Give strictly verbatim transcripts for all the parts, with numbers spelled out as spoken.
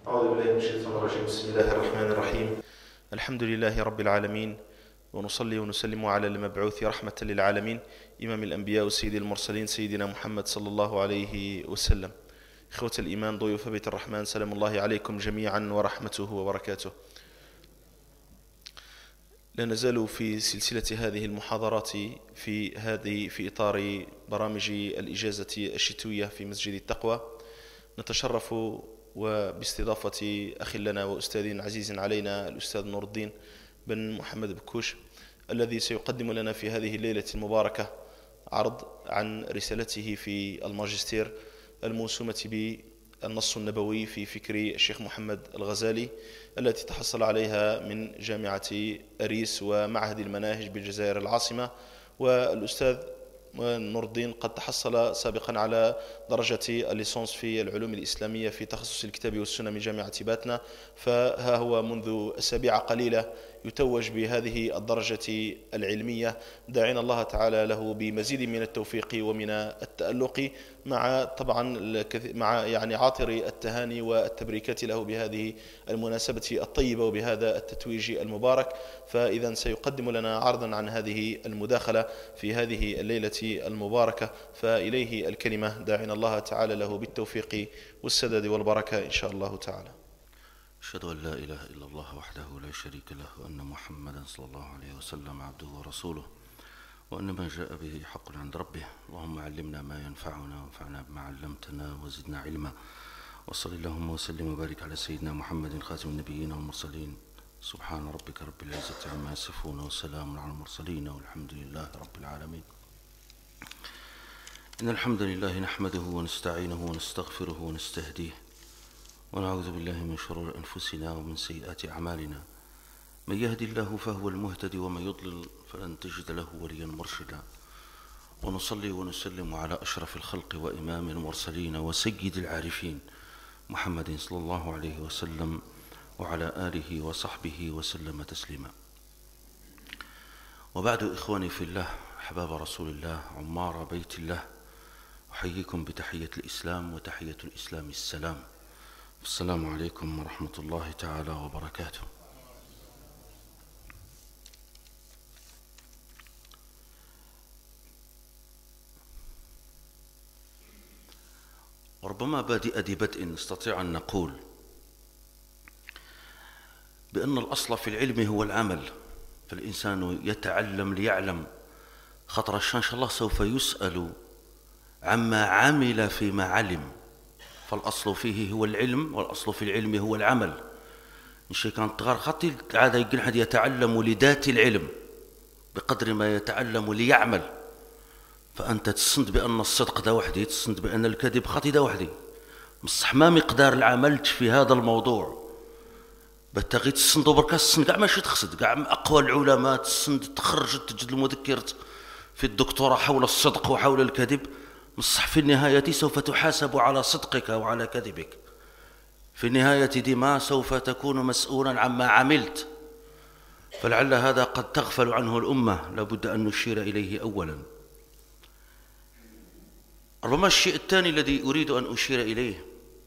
أعوذ بالله من الشيطان الرجيم. بسم الله الرحمن الرحيم. الحمد لله رب العالمين، ونصلي ونسلم على المبعوث رحمة للعالمين إمام الأنبياء وسيد المرسلين سيدنا محمد صلى الله عليه وسلم. إخوة الإيمان، ضيوف بيت الرحمن، سلام الله عليكم جميعا ورحمته وبركاته. لا نزال في سلسلة هذه المحاضرات في هذه في إطار برامج الإجازة الشتوية في مسجد التقوى. نتشرف وباستضافة أخ لنا وأستاذ عزيز علينا الأستاذ نور الدين بن محمد بكوش، الذي سيقدم لنا في هذه الليلة المباركة عرض عن رسالته في الماجستير الموسومة بالنص النبوي في فكر الشيخ محمد الغزالي، التي تحصل عليها من جامعة أريس ومعهد المناهج بالجزائر العاصمة. والأستاذ نور الدين قد تحصل سابقا على درجة الليسانس في العلوم الإسلامية في تخصص الكتاب والسنة من جامعة باتنا، فها هو منذ أسابيع قليلة يتوج بهذه الدرجة العلمية، داعين الله تعالى له بمزيد من التوفيق ومن التألق، مع طبعا مع يعني عاطر التهاني والتبريكات له بهذه المناسبة الطيبة وبهذا التتويج المبارك. فإذا سيقدم لنا عرضا عن هذه المداخلة في هذه الليلة المباركة، فإليه الكلمة، داعين الله تعالى له بالتوفيق والسداد والبركة إن شاء الله تعالى. أشهد أن لا إله إلا الله وحده لا شريك له، وأن محمدا صلى الله عليه وسلم عبده ورسوله، وأن ما جاء به حق عند ربه. اللهم علمنا ما ينفعنا وانفعنا بما علمتنا وزدنا علما، وصل اللهم وسلم وبارك على سيدنا محمد خاتم النبيين والمرسلين. سبحان ربك رب العزة عما يصفون وسلام على المرسلين والحمد لله رب العالمين. إن الحمد لله نحمده ونستعينه ونستغفره ونستهديه، ونعوذ بالله من شرور أنفسنا ومن سيئات أعمالنا. من يهدي الله فهو المهتدي، ومن يضلل فلن تجد له وليا مرشدا. ونصلي ونسلم على أشرف الخلق وإمام المرسلين وسيد العارفين محمد صلى الله عليه وسلم، وعلى آله وصحبه وسلم تسليما. وبعد، إخواني في الله، أحباب رسول الله، عمار بيت الله، أحييكم بتحية الإسلام، وتحية الإسلام السلام. السلام عليكم ورحمة الله تعالى وبركاته. وربما بادئ بدء نستطيع أن نقول بأن الأصل في العلم هو العمل، فالإنسان يتعلم ليعلم. خطر إن شاء الله سوف يسأل عما عمل فيما علم، فالأصل فيه هو العلم، والأصل في العلم هو العمل. إن كان تغار خطي عاد يمكن حد يتعلم لذات العلم بقدر ما يتعلم ليعمل. فأنت تسند بأن الصدق ده وحدي، تسند بأن الكذب خطي ده وحدي، مصح ما مقدار العمل في هذا الموضوع. بتغي تسند بركا تسند كاع ماشي تخسد كاع أقوى العلماء تسند تخرج تجد المذكرة في الدكتوراه حول الصدق وحول الكذب، مصح في النهاية سوف تحاسب على صدقك وعلى كذبك. في النهاية ديما سوف تكون مسؤولا عما عملت، فلعل هذا قد تغفل عنه الأمة، لابد أن نشير إليه أولا. ربما الشيء الثاني الذي أريد أن أشير إليه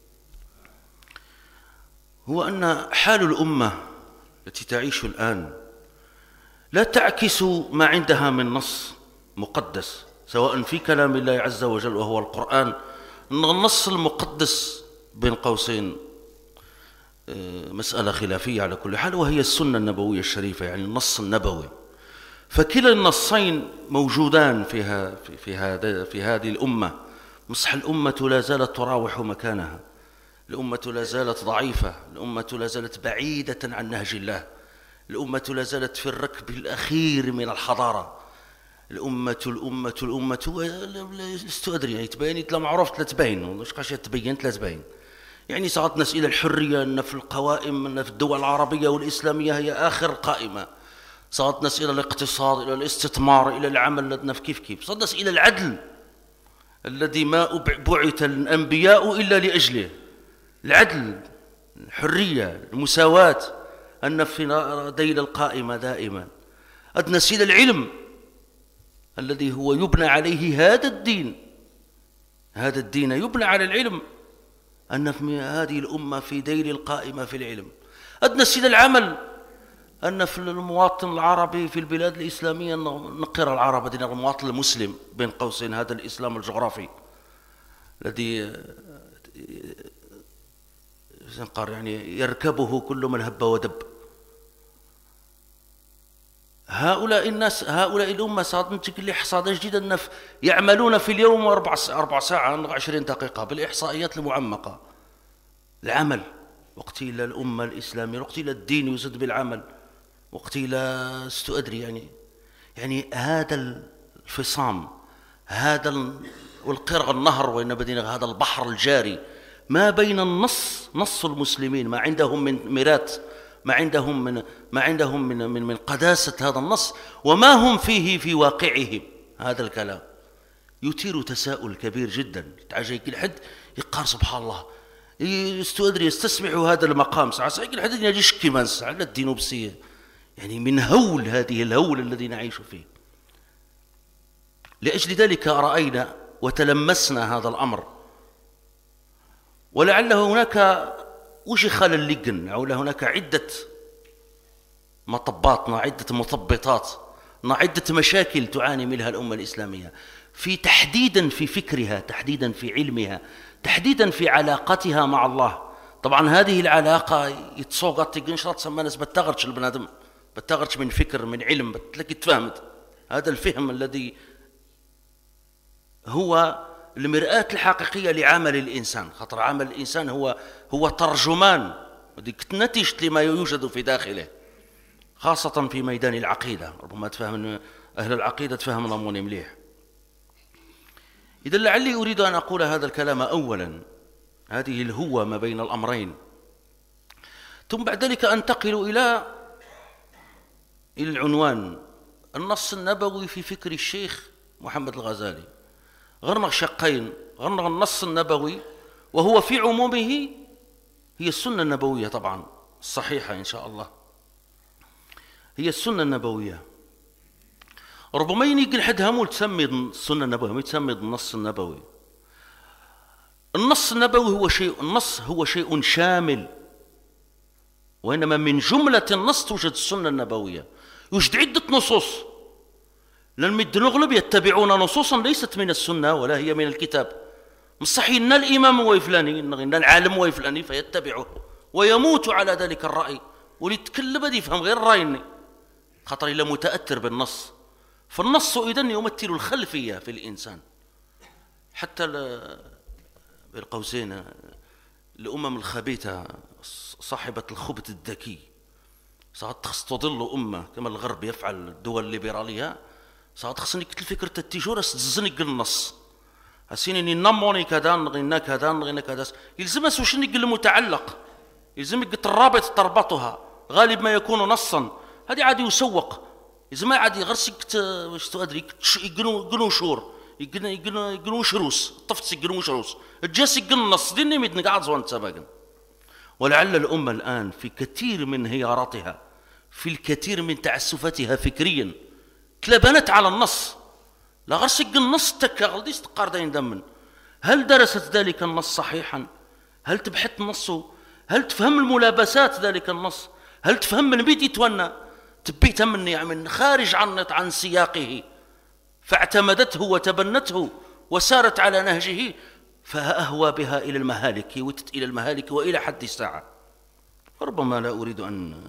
هو أن حال الأمة التي تعيش الآن لا تعكس ما عندها من نص مقدس، سواء في كلام الله عز وجل وهو القرآن. النص المقدس بين قوسين مسألة خلافية على كل حال، وهي السنة النبوية الشريفة، يعني النص النبوي. فكلا النصين موجودان فيها في, في, هذا في هذه الأمة. مصح الأمة لا زالت تراوح مكانها، الأمة لا زالت ضعيفة، الأمة لا زالت بعيدة عن نهج الله، الأمة لا زالت في الركب الأخير من الحضارة. الأمة الأمة الأمة لست أدري، يعني تبين لا معروف لا تبين، واش قاش تبين لا تبين. يعني صارت نسأل الحرية أن في القوائم أن في الدول العربية والإسلامية هي آخر قائمة، صارت نسأل الاقتصاد إلى الاستثمار إلى العمل لدنا في كيف كيف، صارت نسأل العدل الذي ما بعث الأنبياء إلا لأجله، العدل، الحرية، المساواة، أن في ذيل القائمة دائما. أدنى نسأل العلم الذي هو يبنى عليه هذا الدين، هذا الدين يبنى على العلم. أن في هذه الأمة في دير القائمة في العلم. أدنى سيد العمل أن في المواطن العربي في البلاد الإسلامية نقر العرب، هذا المواطن المسلم بين قوسين، هذا الإسلام الجغرافي الذي يعني يركبه كل من هب ودب. هؤلاء الناس، هؤلاء الأمة صادمتك الإحصاء جديدا يعملون في اليوم أربع أربع ساعة عشرين دقيقة بالإحصائيات المعمقة. العمل وقت إلى الأمة الإسلامية، وقت إلى الدين يزد بالعمل، وقت إلى استؤدري يعني يعني هذا الفصام، هذا والقرغ النهر وإن بدينا هذا البحر الجاري ما بين النص، نص المسلمين ما عندهم من ميرات، ما عندهم من ما عندهم من من, من قداسة هذا النص، وما هم فيه في واقعهم. هذا الكلام يثير تساؤل كبير جدا. تعجب كل حد يقار سبحان الله يستدري يستسمع هذا المقام ساعة ساعة كل حد يجي يشكي منس على الدين بسيه، يعني من هول هذه الهول الذي نعيش فيه. لأجل ذلك رأينا وتلمسنا هذا الأمر، ولعله هناك وش خلل اللجن، أو هناك عدة مطبات، عدة مثبطات، عدة مشاكل تعاني منها الأمة الإسلامية، في تحديدا في فكرها، تحديدا في علمها، تحديدا في علاقتها مع الله. طبعا هذه العلاقة يتصوغت تنشرت سما ناس بتغرش البنادم، بتغرش من فكر من علم، بتلاقي تفهمت هذا الفهم الذي هو المرآة الحقيقية لعمل الإنسان. خاطر عمل الإنسان هو هو ترجمان وديك نتيجة لما يوجد في داخله، خاصة في ميدان العقيدة. ربما تفهم أهل العقيدة تفهم ضموني مليح. إذا لعلي أريد أن أقول هذا الكلام أولا، هذه الهوة ما بين الأمرين، ثم بعد ذلك أنتقل إلى العنوان النص النبوي في فكر الشيخ محمد الغزالي. غرنا شقين، غرنا النص النبوي وهو في عمومه هي السنة النبوية طبعا الصحيحة إن شاء الله، هي السنة النبوية. ربما يجي حد همول تسمي السنة النبوية، ما تسمي النص النبوي. النص النبوي هو شيء، النص هو شيء شامل، وإنما من جملة النص توجد السنة النبوية. يوجد عدة نصوص، لأن الأغلب يتبعون نصوصا ليست من السنة ولا هي من الكتاب. مصحي أن الإمام هو فلاني، أن العالم هو فلاني فيتبعه ويموت على ذلك الرأي، وليتكلم بدي يفهم غير رأيني خطر إلا متأثر بالنص. فالنص إذن يمثل الخلفية في الإنسان. حتى بالقوسين الأمم الخبيثة صاحبة الخبث الذكي صارت خص تضل أمة كما الغرب يفعل الدول الليبرالية، صارت خصني كتل فكرة التجورة ستزنق النص هسيني نموني كذا نغينا كذا نغينا كذا، يلزم سوشني المتعلق، يلزمك الرابط تربطها، غالب ما يكون نصا. هذه عادي يسوق، يلزم عادي غرسك واش تدري يقنو يقنو شور يقنو يقنو يقنو شروس طفت يقنو شروس الجاس يقن النص ديني ميت نقعد زوان سباقا. ولعل الأمة الآن في كثير من هياراتها، في الكثير من تعسفتها فكريا تلبنت على النص، لا غرسك النص تكا غلديس تقاردين دمن. هل درست ذلك النص صحيحا؟ هل تبحث نصه؟ هل تفهم الملابسات ذلك النص؟ هل تفهم من بيت يتونى تبيت من من خارج عن عن سياقه فاعتمدته وتبنته وسارت على نهجه فأهوى بها إلى المهالك، وتت إلى المهالك وإلى حد الساعة. ربما لا أريد أن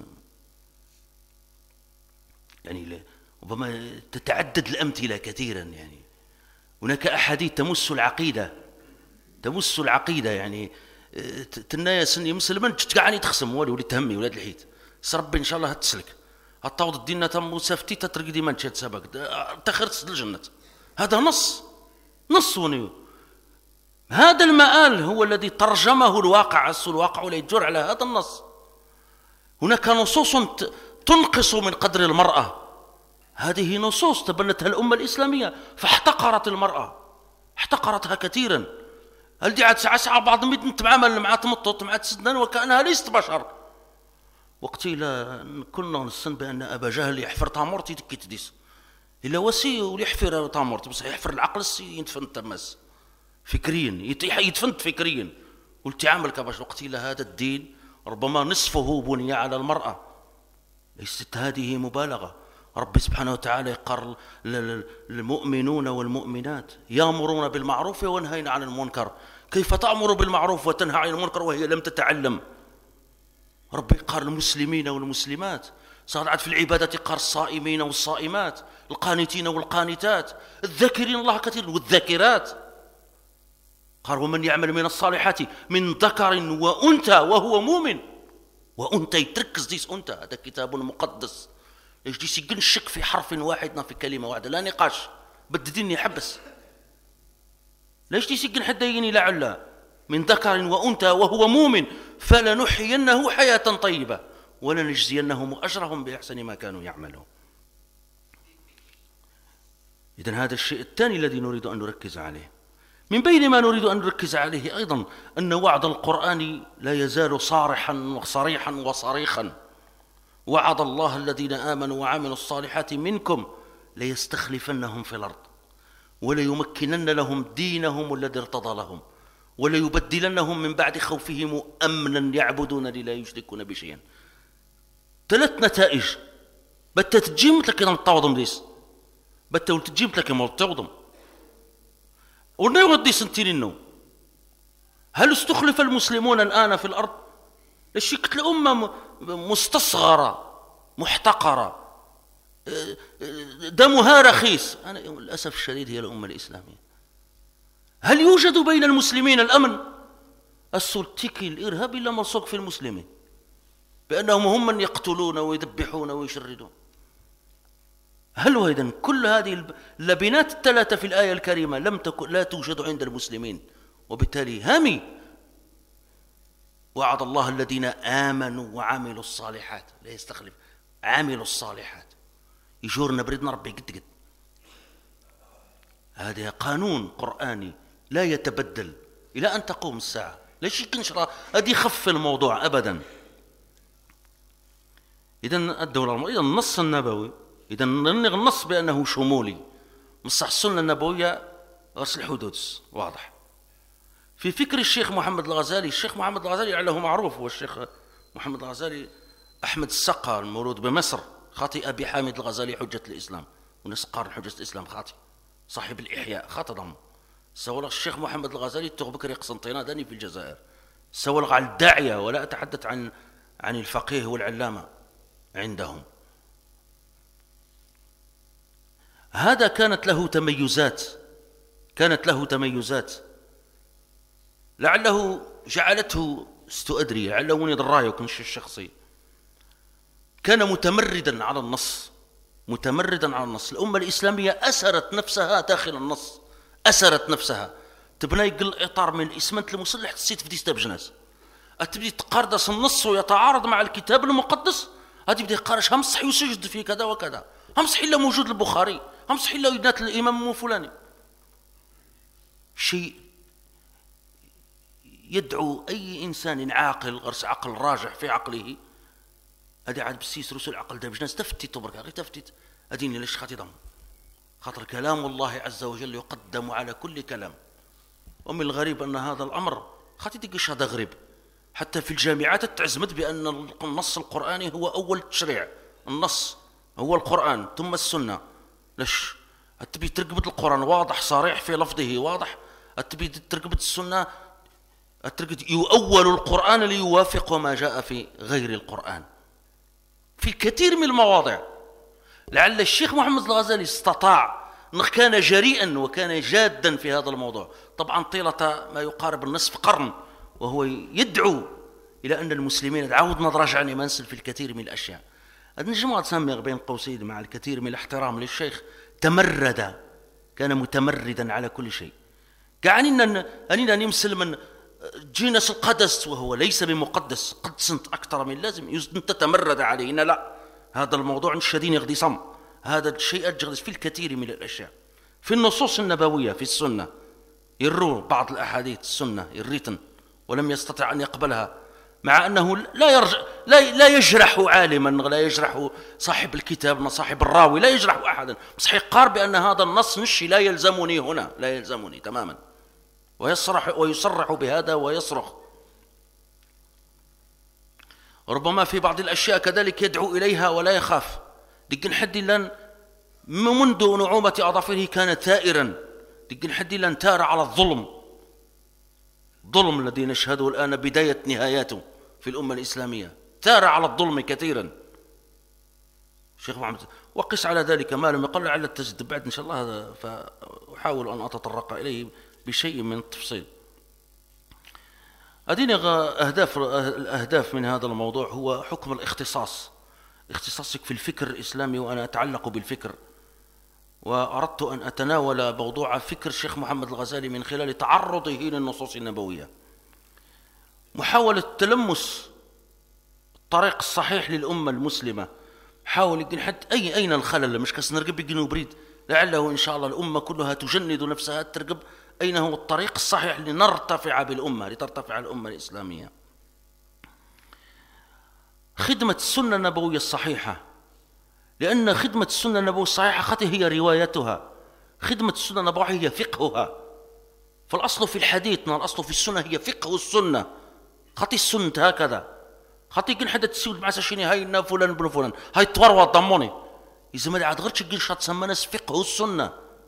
يعني ربما تتعدد الأمثلة كثيرا، يعني هناك أحاديث تمس العقيدة، تمس العقيدة يعني تنايا سني مسلما تقعني تخصم ولي ولي تهمي ولاد الحيت سربي إن شاء الله هتسلك هتطاوض الدين تم سفتي تترك دي من شات سبق تخرت الجنة. هذا نص نص ونيو. هذا المآل هو الذي ترجمه الواقع، الواقع لا يجر على هذا النص. هناك نصوص تنقص من قدر المرأة، هذه نصوص تبنتها الأمة الإسلامية فاحتقرت المرأة، احتقرتها كثيرا. هل دي عاد ساعة ساعة بعض ميت نتعامل مع تمطط مع تسدن وكأنها ليست بشر. وقتي لا كنا نصن بأن أبا جهل يحفر تامورتي تكي تديس إلا وسي وليحفر تامورتي بس يحفر العقل يدفن تمس فكريا، يدفن فكريا والتعامل باش وقتيل هذا الدين ربما نصفه بني على المرأة. ليست هذه مبالغة. ربي سبحانه وتعالى يقر المؤمنون والمؤمنات يأمرون بالمعروف وينهون عن المنكر. كيف تأمر بالمعروف وتنهى عن المنكر وهي لم تتعلم؟ ربي قال المسلمين والمسلمات، صارت في العبادة قال الصائمين والصائمات، القانتين والقانتات، الذاكرين الله كثيرا والذاكرات. قال ومن يعمل من الصالحات من ذكر وأنثى وهو مؤمن. وأنثى تركز ديس أنثى، هذا كتاب مقدس. ليش ديس يقن الشك في حرف واحد في كلمة واحدة، لا نقاش، بددني حبس. ليش ديس يقن حتى يجيني لعل من ذكر وأنثى وهو مؤمن فلنحيينه حياة طيبة ولنجزينهم أجرهم بأحسن ما كانوا يعملون. إذن هذا الشيء الثاني الذي نريد أن نركز عليه. من بين ما نريد أن نركز عليه أيضا أن وعد القرآن لا يزال صارحا وصريحا وصريخا. وعد الله الذين آمنوا وعملوا الصالحات منكم ليستخلفنهم في الأرض وليمكنن لهم دينهم الذي ارتضى لهم وليبدلنهم من بعد خوفهم أمنا يعبدونني لا يشركون بشيئا. ثلاث نتائج بتا تجيم لك نطاوضم ديس بتا ولتجيم لك مطاوضم ورنا يودي سنتين النوم. هل استخلف المسلمون الآن في الأرض؟ الشكل أمة مستصغرة محتقرة دمها رخيص. أنا للأسف الشديد هي الأمة الإسلامية. هل يوجد بين المسلمين الأمن؟ السلطيكي الإرهابي لا ملصوق في المسلمين بأنهم هم من يقتلون ويذبحون ويشردون. هل وإذن كل هذه اللبنات الثلاثة في الآية الكريمة لم تكن لا توجد عند المسلمين، وبالتالي هامي وعد الله الذين آمنوا وعملوا الصالحات لا يستخلف عملوا الصالحات يجورنا بردنا ربي قد قد. هذا قانون قرآني لا يتبدل إلى أن تقوم الساعة. ليش يكنشرها هذه خف الموضوع أبدا. إذن الدولة إذن النص النبوي إذن النص بأنه شمولي مصح السنة النبوية غسل الحدود واضح. في فكر الشيخ محمد الغزالي، الشيخ محمد الغزالي له معروف، هو الشيخ محمد الغزالي أحمد السقا المولود بمصر، خاطئ أبي حامد الغزالي حجة الإسلام وناس قارن حجة الإسلام خاطئ صاحب الإحياء خاطئ ضم. سولغ الشيخ محمد الغزالي تغبكري قسنطينة داني في الجزائر. سولغ على الداعية ولا أتحدث عن عن الفقيه والعلامة عندهم. هذا كانت له تميزات كانت له تميزات لعله جعلته استؤدري لعله وني ضرايه كنش الشخصي. كان متمردا على النص متمردا على النص. الأمة الإسلامية أسرت نفسها داخل النص، أسرت نفسها. تبنى يقل إطار من الإسمنت المسلح تسيت في ديستا بجناس تبدي تقاردس النص ويتعارض مع الكتاب المقدس. هذه بدي يقارش هم صحي وسجد في كذا وكذا، هم صحي إلا موجود البخاري، هم صحي إلا يدنات الإمام فلاني. شيء يدعو أي إنسان عاقل غرس عقل راجح في عقله. هذه عاد بسيس رسول عقل ده بجناس تفتي تبرك غير تفتي أديني ليش خاطي ضم خاطر كلام الله عز وجل يقدم على كل كلام. ومن الغريب أن هذا الأمر خاطي تقش هذا غريب حتى في الجامعات تعزمت بأن النص القرآني هو أول تشريع. النص هو القرآن ثم السنة. ليش تبي ترقبت القرآن واضح صريح في لفظه واضح، تبي ترقبت السنة يؤول القرآن ليوافق ما جاء في غير القرآن في كثير من المواضع. لعل الشيخ محمد الغزالي استطاع، كان جريئا وكان جادا في هذا الموضوع طبعا طيلة ما يقارب النصف قرن، وهو يدعو إلى أن المسلمين تعود نراجع عن منسل في الكثير من الأشياء. هذا نجمع تسمي بين قوسين مع الكثير من الاحترام للشيخ تمرد، كان متمردا على كل شيء. كعنينا أننا نمسل من جينس القدس وهو ليس بمقدس قدسنت أكثر من لازم أنت تتمرد عليه. إن لا، هذا الموضوع شدين يغدي صم، هذا الشيء أجغدس في الكثير من الأشياء. في النصوص النبوية في السنة يروا بعض الأحاديث السنة يريتن ولم يستطع أن يقبلها، مع أنه لا يرجع لا لا يجرح عالما، لا يجرح صاحب الكتاب صاحب الراوي، لا يجرح أحدا، بس يقار بأن هذا النص نشي لا يلزمني هنا، لا يلزمني تماما، ويصرح ويصرح بهذا ويصرخ ربما في بعض الأشياء كذلك يدعو إليها ولا يخاف. دقن حد لن منذ نعومة أظافره كان ثائرا، دقن حد لن تار على الظلم، ظلم الذي نشهده الآن بداية نهاياته في الأمة الإسلامية، ثار على الظلم كثيرا شيخ محمد. وقس على ذلك ما لم يقل على التجد بعد إن شاء الله، فأحاول أن أتطرق إليه بشيء من التفصيل. أديني أهداف الأهداف من هذا الموضوع هو حكم الاختصاص، اختصاصك في الفكر الإسلامي، وأنا أتعلق بالفكر، وأردت أن أتناول موضوع فكر الشيخ محمد الغزالي من خلال تعرضه للنصوص النبوية، محاولة تلمس الطريق الصحيح للأمة المسلمة، حاول يقول حتى أي أين الخلل، مش كاس نرقب يقنوا بريد، لعله إن شاء الله الأمة كلها تجند نفسها ترقب أين هو الطريق الصحيح لنرتفع بالأمة، لترتفع الأمة الإسلامية. خدمة السنة النبوية الصحيحة، لأن خدمة السنة النبوية الصحيحة خطي هي روايتها، خدمة السنة النبوية هي فقهها. فالأصل في الحديث، الأصل في السنة هي فقه السنة، خطي السنة هكذا، خطي يقول حدا تسوي مع ساشيني هاي فلان بن فلان هاي توروا ضموني، إذا ما عاد غير تقول شات سمى ناس فقه السنة.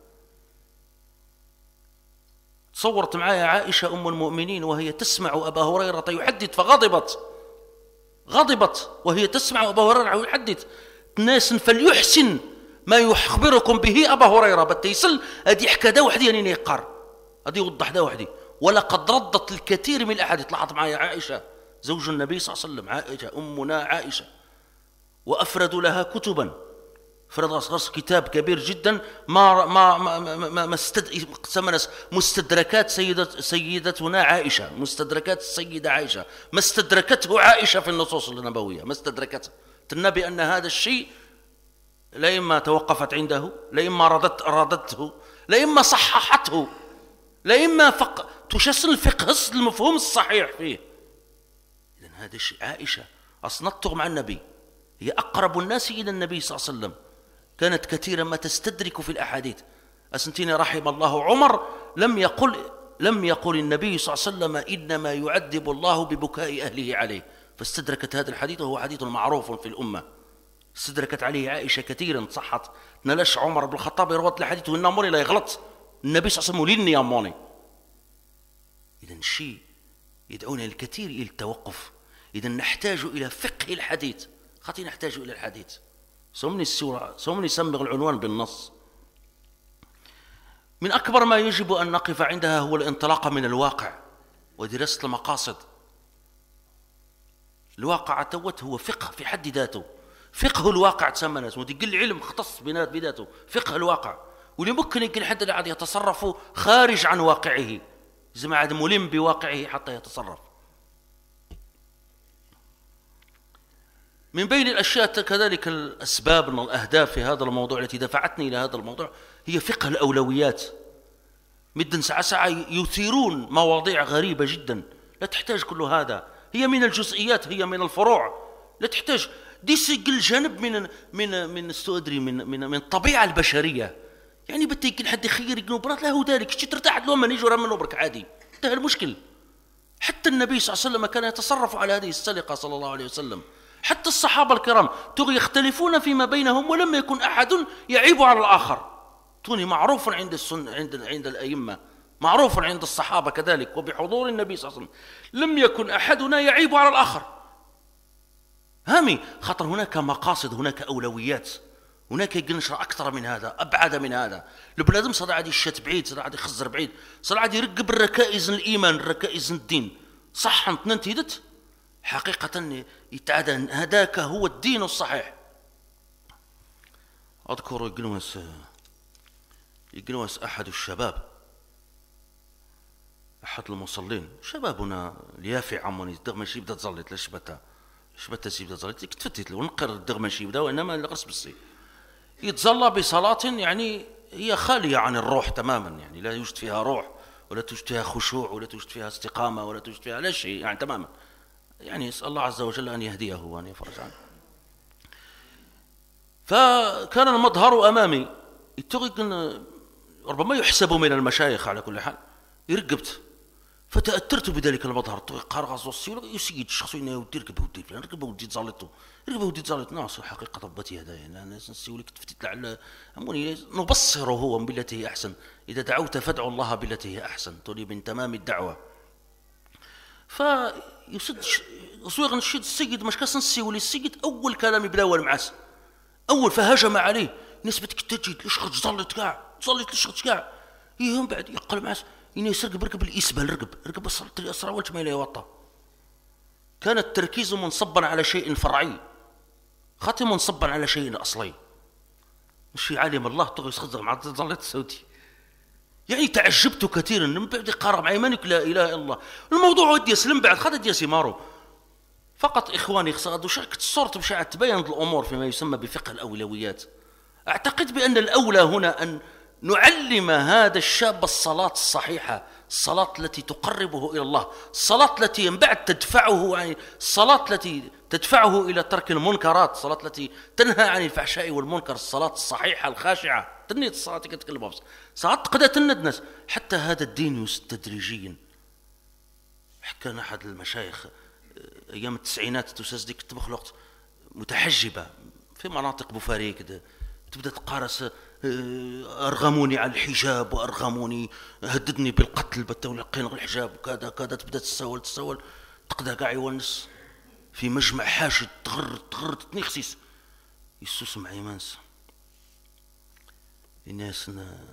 تصورت معايا عائشة أم المؤمنين وهي تسمع أبا هريرة يحدث فغضبت، غضبت وهي تسمع أبا هريرة يحدث، ناس فليحسن ما يخبركم به أبا هريرة، بتيسل هذه حكا دا وحدي يعني يقار، هذه يوضح دا وحدي. ولقد ردت الكثير من الأحاديث، لاحظ معايا عائشة زوج النبي صلى الله عليه وسلم، عائشة أمنا عائشة، وأفردوا لها كتبا، فرد كتاب كبير جدا ما ما ما ما, ما استد... مستدركات سيدة سيدتنا عائشة، مستدركات السيدة عائشة، ما استدركته عائشة في النصوص النبوية، ما استدركته تنبي أن هذا الشيء لا إما توقفت عنده، لا إما ردت ردته، لا إما صححته، لا إما فق... تشسن الفقه المفهوم الصحيح فيه. إذن هذا الشيء عائشة أصنته مع النبي، هي أقرب الناس إلى النبي صلى الله عليه وسلم، كانت كثيرا ما تستدرك في الأحاديث. أسنتيني رحم الله عمر، لم يقل لم يقل النبي صلى الله عليه وسلم إنما يعذب الله ببكاء أهله عليه، فاستدركت هذا الحديث، وهو حديث معروف في الأمة، استدركت عليه عائشة كثيرا، صحت نلاش عمر بن الخطاب روت الحديث والناموني لا يغلط، النبي صلى الله عليه وسلم لني أموني. إذن شيء يدعونا الكثير إلى التوقف. إذن نحتاج إلى فقه الحديث، خاطي نحتاج إلى الحديث. سومني السورة، سومني سمغ العنوان بالنص. من أكبر ما يجب أن نقف عندها هو الانطلاق من الواقع ودراسة المقاصد. الواقع توت هو فقه في حد ذاته، فقه الواقع تسمى ناس ودي قل علم اختص بذاته، فقه الواقع، واللي ممكن يمكن حد اللي عاد يتصرف خارج عن واقعه، إذا ما عاد ملم بواقعه حتى يتصرف. من بين الأشياء كذلك الأسباب والأهداف في هذا الموضوع التي دفعتني إلى هذا الموضوع هي فقه الأولويات. مدن ساعة ساعة يثيرون مواضيع غريبة جدا لا تحتاج كل هذا، هي من الجزئيات، هي من الفروع، لا تحتاج دي سجل جانب من من من استودري من من من الطبيعة البشرية. يعني بدي يمكن حد يخير يقول برات له ذلك شي ترتاح لو ما نيجي من برك عادي، انتهى المشكل. حتى النبي صلى الله عليه وسلم كان يتصرف على هذه السلقة صلى الله عليه وسلم، حتى الصحابة الكرام تغي يختلفون فيما بينهم ولم يكن أحد يعيب على الآخر. توني معروف عند السنة، عند عند الأئمة، معروف عند الصحابة كذلك، وبحضور النبي صلى الله عليه وسلم لم يكن أحدنا يعيب على الآخر. هامي خطر هناك مقاصد، هناك أولويات، هناك ينشر أكثر من هذا، أبعد من هذا. البنادم صار عادي يشت بعيد، صار عادي يخزر بعيد، صار عادي يرقب الركائز الإيمان، الركائز الدين. صح أنت ننتهدت حقيقة يتعدى هذاك هو الدين الصحيح. أذكر يقنوس يقنوس أحد الشباب، أحد المصلين، شبابنا اليافع عموني الدغمشي بدأ تظلت لشبتها شبتها سي بدأ تظلت تفتت له ونقر الدغمشي بدأ، وإنما الغرس بالسي يتظلى بصلاة يعني هي خالية عن الروح تماما، يعني لا يوجد فيها روح ولا توجد فيها خشوع ولا توجد فيها استقامة ولا توجد فيها لا شيء يعني تماما. يعني يسأل الله عز وجل أن يهديه وأن يفرج عنه. فكان المظهر أمامي ربما يحسب من المشايخ على كل حال، يرقبت فتأثرت بذلك المظهر. قارغ السيولة يسيد الشخص إنه يودي ركب ودي فلان ركب ودي تزالطو ركب ودي تزالط ناس حقيقة طبتي هذا يعني أنا نسيولي كتفتت لعل أموني نبصره هو بالتي هي أحسن. إذا دعوت فادعوا الله بالتي هي أحسن تولي من تمام الدعوة. فيسد صويغ نشيد السيد مش كاسن السيولي السيد أول كلام يبدأ والمعاس أول فهجم عليه نسبة كتجد ليش خرج تزالط كاع تزالط ليش خرج كاع يهم بعد يقل معاس إنه يسرق بركب الإسبال رقب رقب أسرع والش ما يوطى. كان التركيز منصبا على شيء فرعي خاطر منصبا على شيء أصلي. مش عالم الله تغي يسخزر مع الزلط السعودي يعني تعجبت كثيرا من بعد قارب معي مانك لا إله إلا الله. الموضوع ودي يسلم بعد خد دي سيمارو فقط إخواني خصادوا شركة الصورة مشاعة تبين الأمور فيما يسمى بفقه الأولويات. أعتقد بأن الأولى هنا أن نعلم هذا الشاب الصلاة الصحيحة الصلاة التي تقربه إلى الله الصلاة التي من بعد تدفعه عن الصلاة التي تدفعه إلى ترك المنكرات الصلاة التي تنهى عن الفحشاء والمنكر الصلاة الصحيحة الخاشعة تنية الصلاة كتكلم بس صلاة قد تندنس. حتى هذا الدين يسد تدريجيا. حكى أحد المشايخ أيام التسعينات تساس ديك التبخلق متحجبة في مناطق بوفارية كده تبدأ تقارس أرغموني على الحجاب وأرغموني هددني بالقتل بتولقين الحجاب وكذا كذا تبدأ تسول تسول تقدر قاع يونس في مجمع حاشد تغر تغر تنخسيس يسوس مع يمانس الناس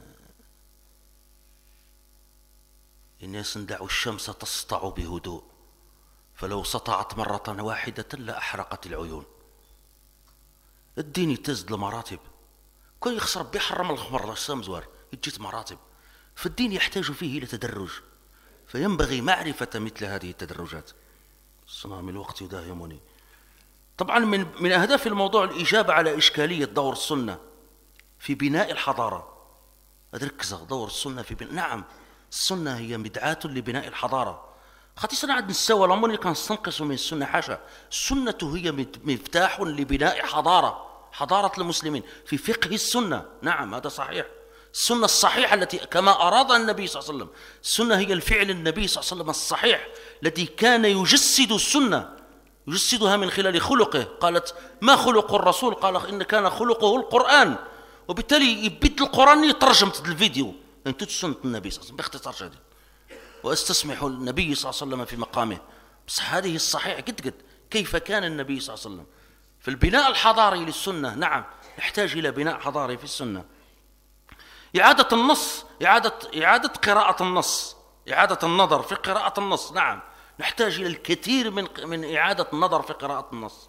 الناس دعوا الشمس تسطع بهدوء فلو سطعت مرة واحدة لأحرقت العيون. الدين يتزد لمراتب كل يخسر بيحرم الخمر السمزوار يجيت مراتب فالدين يحتاج فيه إلى تدرج فينبغي معرفة مثل هذه التدرجات. صنام الوقت يداهمني. طبعا من من أهداف الموضوع الإجابة على إشكالية دور السنة في بناء الحضارة. أدركز دور السنة في بناء نعم السنة هي مدعاة لبناء الحضارة. خاطي سنة عاد نسوى الأمور اللي كنستنقص من السنة حاشا. السنة هي مفتاح لبناء حضارة حضارة المسلمين في فقه السنة. نعم هذا صحيح. السنة الصحيحة التي كما أراد النبي صلى الله عليه وسلم. السنة هي الفعل النبي صلى الله عليه وسلم الصحيح الذي كان يجسد السنة يجسدها من خلال خلقه. قالت ما خلق الرسول قال إن كان خلقه القرآن وبالتالي يبدل القرآن ترجمت الفيديو أنتو سنة النبي صلى الله عليه وسلم باختصار شديد واستسمح النبي صلى الله عليه وسلم في مقامه. بس هذه الصحيح قد قد كيف كان النبي صلى الله عليه وسلم في البناء الحضاري للسنة. نعم نحتاج إلى بناء حضاري في السنة. إعادة النص إعادة إعادة قراءة النص إعادة النظر في قراءة النص. نعم نحتاج إلى الكثير من من إعادة النظر في قراءة النص.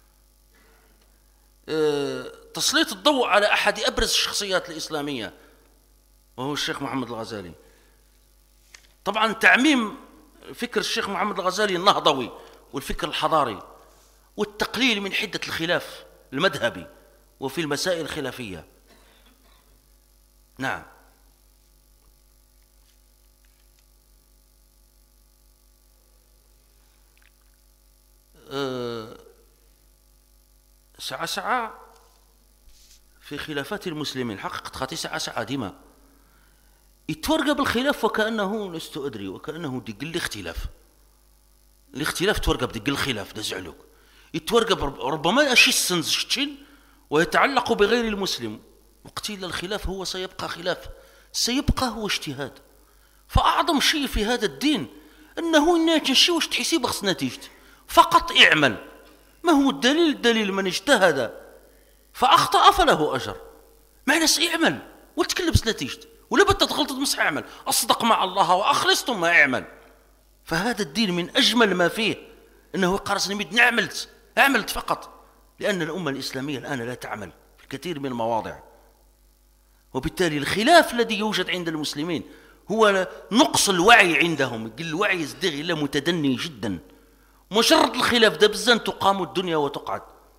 أه تسليط الضوء على أحد أبرز الشخصيات الإسلامية وهو الشيخ محمد الغزالي. طبعا تعميم فكر الشيخ محمد الغزالي النهضوي والفكر الحضاري والتقليل من حدة الخلاف المذهبي وفي المسائل الخلافية. نعم أه ساعة ساعة في خلافات المسلمين حقيقة خاطي ساعة ساعة ديما يتورق بالخلاف وكأنه لست أدري وكأنه دق الاختلاف الاختلاف تورق بدق الخلاف ده زعلوك يتورق ربما أشي السنزشتين ويتعلق بغير المسلم وقتيل الخلاف هو سيبقى خلاف سيبقى هو اجتهاد. فأعظم شيء في هذا الدين أنه إنك شيء واش تحسي بخص نتيجته فقط اعمل. ما هو الدليل؟ الدليل من اجتهد فأخطأ فله أجر. معنى اعمل وتكلبس نتيجته ولا بتا تغلط تمسح اعمل أصدق مع الله وأخلص ثم اعمل. فهذا الدين من أجمل ما فيه أنه قرص نميد نعملت عملت فقط لأن الأمة الإسلامية الآن لا تعمل في كثير من المواضع. وبالتالي الخلاف الذي يوجد عند المسلمين هو نقص الوعي عندهم. الوعي يزدغ إلا متدني جدا. مجرد الخلاف ده بزن تقام الدنيا وتقعد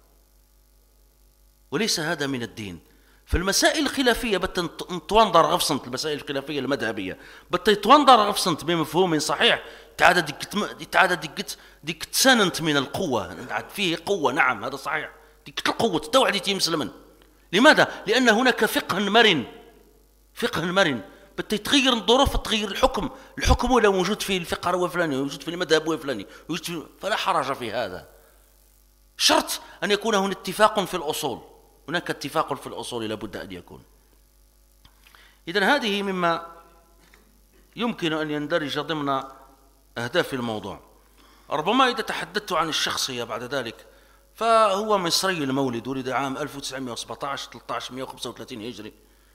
وليس هذا من الدين. فالمسائل الخلافية بتتوندر غفصنت المسائل الخلافية المذهبية بتتوندر غفصنت بمفهوم صحيح تعاد دقت تعاد دقت ديك تساننت من القوة فيه قوة. نعم هذا صحيح ديك القوة توعدتي مسلما. لماذا؟ لأن هناك فقه مرن فقه مرن بدي تغير الظروف تغير الحكم، الحكم ولا موجود في الفقه هو فلاني، موجود في المذهب هو فلاني، موجود في، فلا حرج في هذا. شرط أن يكون هناك اتفاق في الأصول، هناك اتفاق في الأصول لابد أن يكون. إذن هذه مما يمكن أن يندرج ضمن أهداف الموضوع. ربما إذا تحدثت عن الشخصية بعد ذلك، فهو مصري المولد، ولد عام ألف وتسعمائة وسبعة عشر ثلاثة عشر مئة وخمسة وثلاثين هجري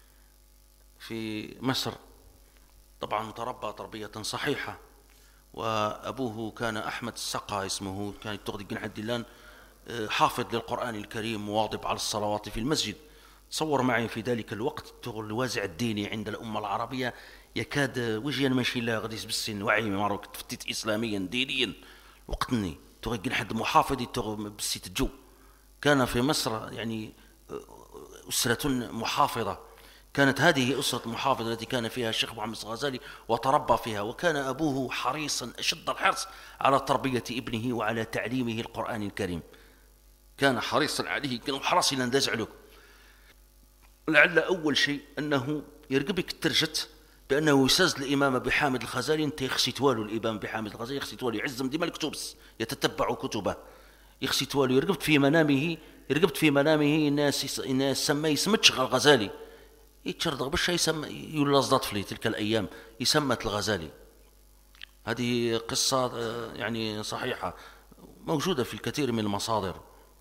في مصر. طبعا تربى تربية صحيحة، وأبوه كان أحمد السقا اسمه، كان يتغدي بن عبد الله، حافظ للقرآن الكريم، مواظب على الصلوات في المسجد. تصور معي في ذلك الوقت الوازع الديني عند الأمة العربية يكاد وجيا ماشي لا غادي بالسن وعي مارك تفتيت إسلاميا دينيا وقتني تغي حد محافظ تغ بالسيت جو. كان في مصر يعني أسرة محافظة، كانت هذه أسرة محافظة التي كان فيها الشيخ محمد الغزالي وتربى فيها، وكان أبوه حريصا أشد الحرص على تربية ابنه وعلى تعليمه القرآن الكريم، كان حريصا عليه، كان حرص يندزع له. لعل أول شيء أنه يرقبك الترجت بأنه يساز الإمام بحامد الغزالي، أنت يخشي توالو الإمام بحامد الغزالي، يخشي توالو يعزم ديما الكتبس يتتبع كتبه، يخشي توالو يرقبت في منامه، يرقبت في منامه الناس الناس سمى يسمتش الغزالي، يتشرد باش يسمى يولازدات في تلك الأيام يسمت الغزالي. هذه قصة يعني صحيحة موجودة في الكثير من المصادر.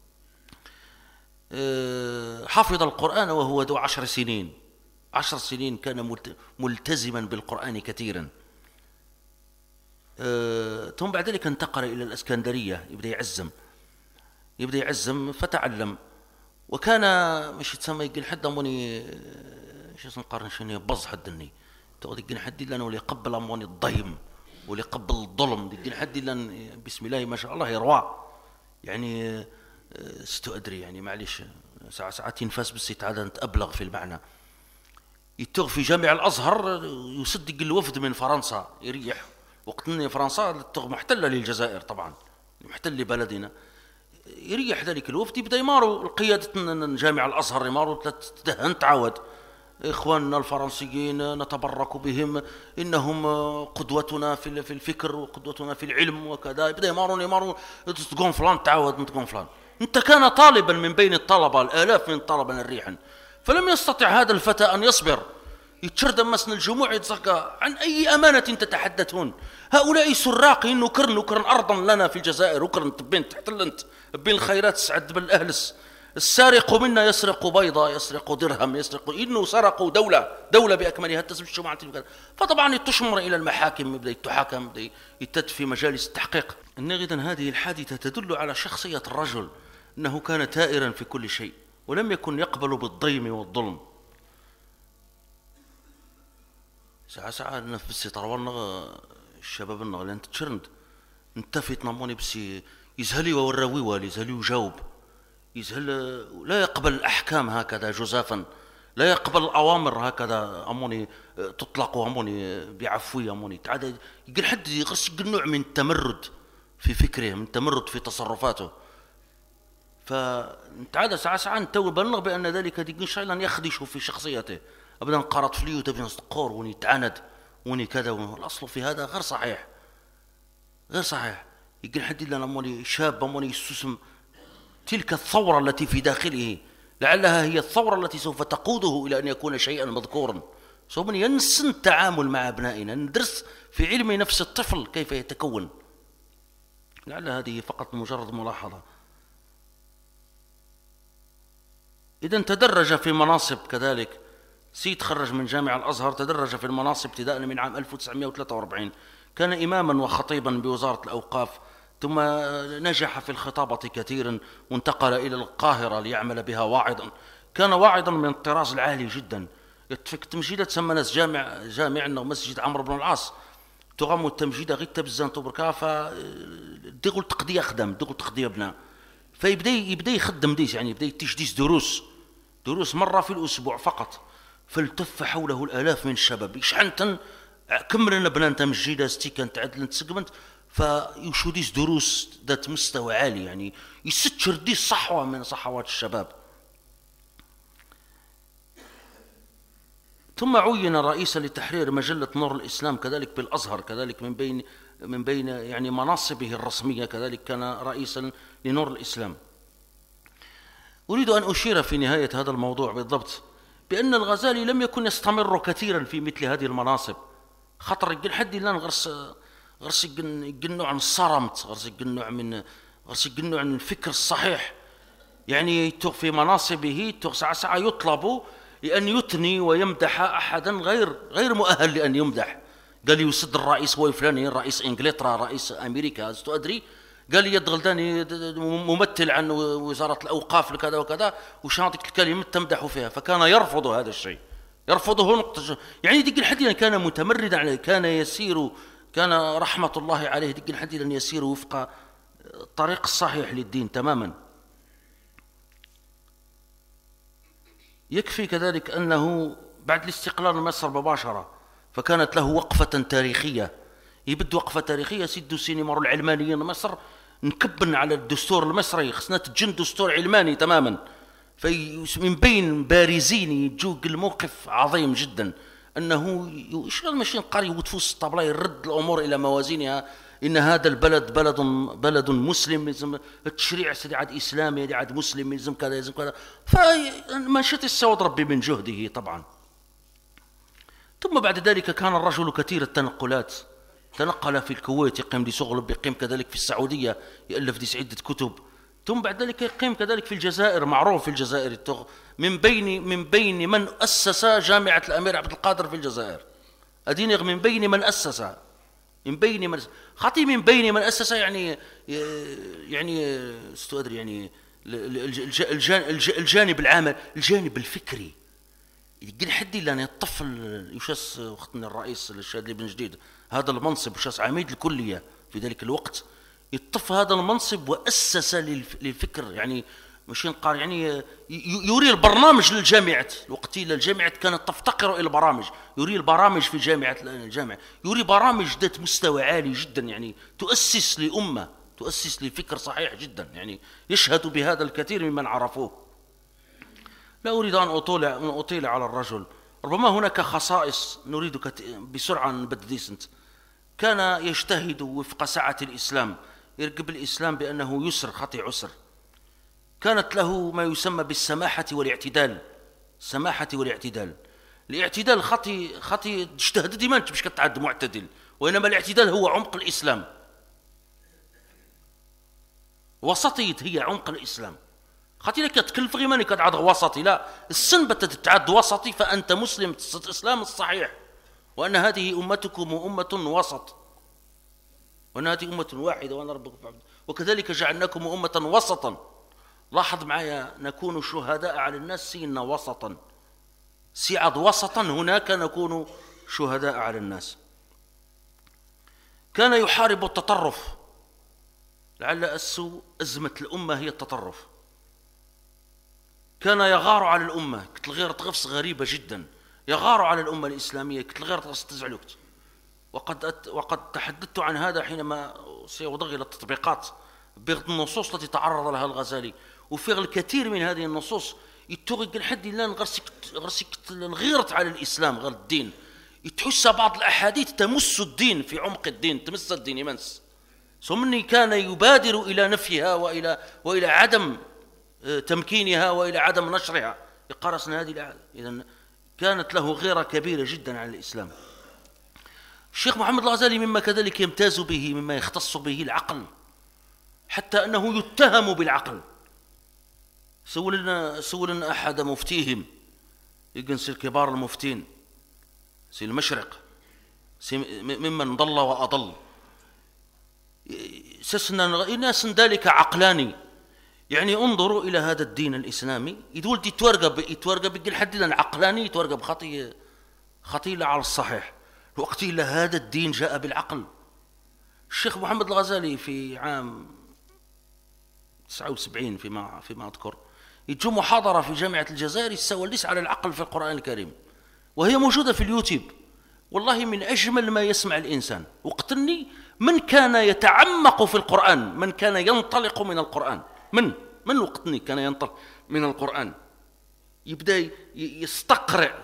حفظ القرآن وهو ذو عشر سنين، عشر سنين كان ملتزما بالقرآن كثيرا. ثم بعد ذلك انتقل إلى الإسكندرية، يبدأ يعزم يبدأ يعزم فتعلم، وكان مش يتسمى يقول حد أموني شو اسم قارن شنو بز حدني تقعد يقول حد لنا ولا يقبل أموني الضيم ولا يقبل الظلم، يقول حد لنا بسم الله ما شاء الله يروى يعني ستو أدري يعني معليش ساعة ساعات ينفاس بس يتعاد أبلغ في المعنى. يتغ في جامع الأزهر يصدق الوفد من فرنسا يريح، وقت أن فرنسا تغ محتلة للجزائر طبعا محتل لبلدنا، يريح ذلك الوفد يبدأ يماروا القيادة جامع الأزهر، يماروا تدهن تعود إخواننا الفرنسيين نتبرك بهم، إنهم قدوتنا في الفكر وقدوتنا في العلم وكذا، يبدأ يمارون يمارون تقون فلان تعود تقون فلان. أنت كان طالبا من بين الطلبة الآلاف من طلبة الريحا، فلم يستطع هذا الفتى أن يصبر، يتشرد مسن الجموع يتزكى عن أي أمانة تتحدثون؟ هؤلاء سراق نكرن نكرن أرضا لنا في الجزائر، وكرن تبين تحتلنت بين الخيرات سعد بالأهلس. السارق منا يسرق بيضة، يسرق درهم، يسرق، إنه سرقوا دولة دولة بأكملها تسمى الجماعة. فطبعا تشمر إلى المحاكم، يبدأ يتحاكم، يبدأ يتد في مجالس التحقيق. إذن هذه الحادثة تدل على شخصية الرجل، أنه كان ثائرا في كل شيء ولم يكن يقبل بالضيم والظلم. ساعة ساعة نفس تروان الشباب النغلي أنت تشرند أنت في تنموني بس يزهلي ووراوي والي يزهلي وجاوب يزهل، لا يقبل الأحكام هكذا جزافا، لا يقبل الأوامر هكذا أموني تطلق أموني بعفوية أموني تعاد يقول حد يغرس نوع من التمرد في فكره، من التمرد في تصرفاته. فانتعاد ساعة ساعة نتو بلغ بأن ذلك ديك شيئا يخدشه في شخصيته، أبدا قرط فليه وتبين استقور وني تعاند وني كذا، والأصل في هذا غير صحيح غير صحيح. يقول حد لنا أموني شاب أموني يستسم تلك الثورة التي في داخله، لعلها هي الثورة التي سوف تقوده إلى أن يكون شيئا مذكورا. سوف ينسى التعامل مع أبنائنا، ندرس في علم نفس الطفل كيف يتكون، لعل هذه فقط مجرد ملاحظة. إذن تدرج في مناصب كذلك، سيد خرج من جامع الأزهر تدرج في المناصب ابتداء من عام ألف وتسعمائة وثلاثة وأربعين، كان إماما وخطيبا بوزارة الأوقاف، ثم نجح في الخطابة كثيرا وانتقل إلى القاهرة ليعمل بها واعظا. كان واعظا من الطراز العالي جدا. يتفك تمجيدة تسمى ناس جامع جامع أنه مسجد عمرو بن العاص تغمو التمجيدة غير تبزان تبركا، فديغل تقضية خدم ديغل تقضية بنا، فيبدأ يبدأ يخدم ديس يعني يبدأ تجديس دروس دروس مرة في الأسبوع فقط. فالتف حوله الآلاف من الشباب يشحنتن كملنا بنان تمجيدة ستي كانت عدل تسقمنت، فيشوديس دروس ذات مستوى عالي يعني يستشر ديس صحوة من صحوات الشباب. ثم عين رئيسا لتحرير مجلة نور الإسلام كذلك بالأزهر، كذلك من بين من بين يعني مناصبه الرسمية كذلك كان رئيسا لنور الإسلام. أريد أن أشير في نهاية هذا الموضوع بالضبط بأن الغزالي لم يكن يستمر كثيرا في مثل هذه المناصب، خطر يقل حد لان غرس غرس يقل نوع من الصرامت، غرس يقل نوع من غرس يقل نوع من الفكر الصحيح، يعني في مناصبه ساعة ساعة يطلب لأن يثني ويمدح أحدا غير غير مؤهل لأن يمدح. قال يسد الرئيس هو فلاني، رئيس إنجلترا، رئيس أمريكا، أدري قال لي يدخل داني ممثل عن وزارة الأوقاف لكذا وكذا وشاطك الكلمة تمدح فيها، فكان يرفض هذا الشيء، يرفضه نقطة. يعني دق الحديد كان متمردا عليه، كان يسير، كان رحمة الله عليه دق الحديد أن يسير وفق الطريق الصحيح للدين تماما. يكفي كذلك أنه بعد الاستقلال من مصر مباشرة فكانت له وقفة تاريخية، يبدو وقفة تاريخية سيدو سينما العلمانيين مصر نكبن على الدستور المصري، خصنا تجن دستور علماني تماما. فمن بين بارزين يجوق الموقف عظيم جدا أنه يشغل ماشي قاري وتفوس الطابلة يرد الأمور إلى موازينها، إن هذا البلد بلد بلد مسلم، يلزم التشريع سيدي عاد إسلامي، يلزم عاد مسلم، يلزم كذا يلزم كذا، فمشيت السود ربي من جهده طبعا. ثم بعد ذلك كان الرجل كثير التنقلات، تنقل في الكويت، يقيم دي شغل، يقيم كذلك في السعودية، يألف دي عدة كتب، ثم بعد ذلك يقيم كذلك في الجزائر، معروف في الجزائر من بين من بين من أسس جامعة الأمير عبد القادر في الجزائر، أديني من بين من أسس، من بين من خطي من بين من أسس يعني يعني استودري يعني الجانب العام، الجانب الفكري. يقول حدي لأن الطفل يشاس وقتنا الرئيس الشاذلي بن جديد هذا المنصب، يشاس عميد الكلية في ذلك الوقت، يطف هذا المنصب وأسس للفكر، يعني مش ينقار يعني يري البرنامج للجامعة وقتي الجامعة كانت تفتقر إلى البرامج، يري البرامج في جامعة الجامعة، يري برامج ذات مستوى عالي جدا، يعني تؤسس لأمة، تؤسس لفكر صحيح جدا، يعني يشهد بهذا الكثير ممن عرفوه. لا أريد أن أطول أن أطيل على الرجل، ربما هناك خصائص نريد بسرعة نبديسنت. كان يجتهد وفق سعة الإسلام، يرقب الإسلام بأنه يسر خطي عسر. كانت له ما يسمى بالسماحة والاعتدال، السماحة والاعتدال. الاعتدال خطي خطي اجتهد ديما انت مش كتعد معتدل، وإنما الاعتدال هو عمق الإسلام، وسطية هي عمق الإسلام. خاطي لك تكلف غير ماني كتعاد وسطي، لا السن بتتعاد وسطي فأنت مسلم الإسلام الصحيح، وأن هذه أمتكم أمة وسط، وأن هذه أمة واحدة وأنا ربكم فاعبدون، وكذلك جعلناكم أمة وسطا. لاحظ معايا نكون شهداء على الناس سينا وسطا، سعد وسطا هناك نكون شهداء على الناس. كان يحارب التطرف، لعل أسوء أزمة الأمة هي التطرف. كان يغار على الأمة، كنت الغيرة غفص غريبة جدا، يغار على الأمة الإسلامية، كنت الغيرة غفص تزعلكت. وقد وقد تحدثت عن هذا حينما سيوضع إلى التطبيقات بالنصوص التي تعرض لها الغزالي، وفي الكثير من هذه النصوص يتوغي الحد لان غرسك غرسك الغيرة على الإسلام غير الدين، يتحس بعض الأحاديث تمس الدين في عمق الدين، تمس الدين يمس، ثم كان يبادر إلى نفيها وإلى وإلى عدم تمكينها وإلى عدم نشرها. يقارسنا هذه الأحاديث، إذن كانت له غيرة كبيرة جدا على الإسلام. الشيخ محمد الغزالي مما كذلك يمتاز به، مما يختص به العقل، حتى أنه يتهم بالعقل. سولنا سولنا أحد مفتيهم، يقن سير كبار المفتين، سير المشرق، سير ممن ضل وأضل، سسنا ناس ذلك عقلاني، يعني انظروا إلى هذا الدين الإسلامي، يقول يتورقب يتورقب يقول حدنا عقلاني، يتورقب خطي خطيلة على الصحيح، وقت إلى هذا الدين جاء بالعقل. الشيخ محمد الغزالي في عام تسعة وسبعين فيما فيما أذكر يجو محاضرة في جامعة الجزائر يتسولس على العقل في القرآن الكريم، وهي موجودة في اليوتيوب. والله من أجمل ما يسمع الإنسان. وقتني من كان يتعمق في القرآن، من كان ينطلق من القرآن، من من وقتني كان ينطلق من القرآن، يبدأ يستقرأ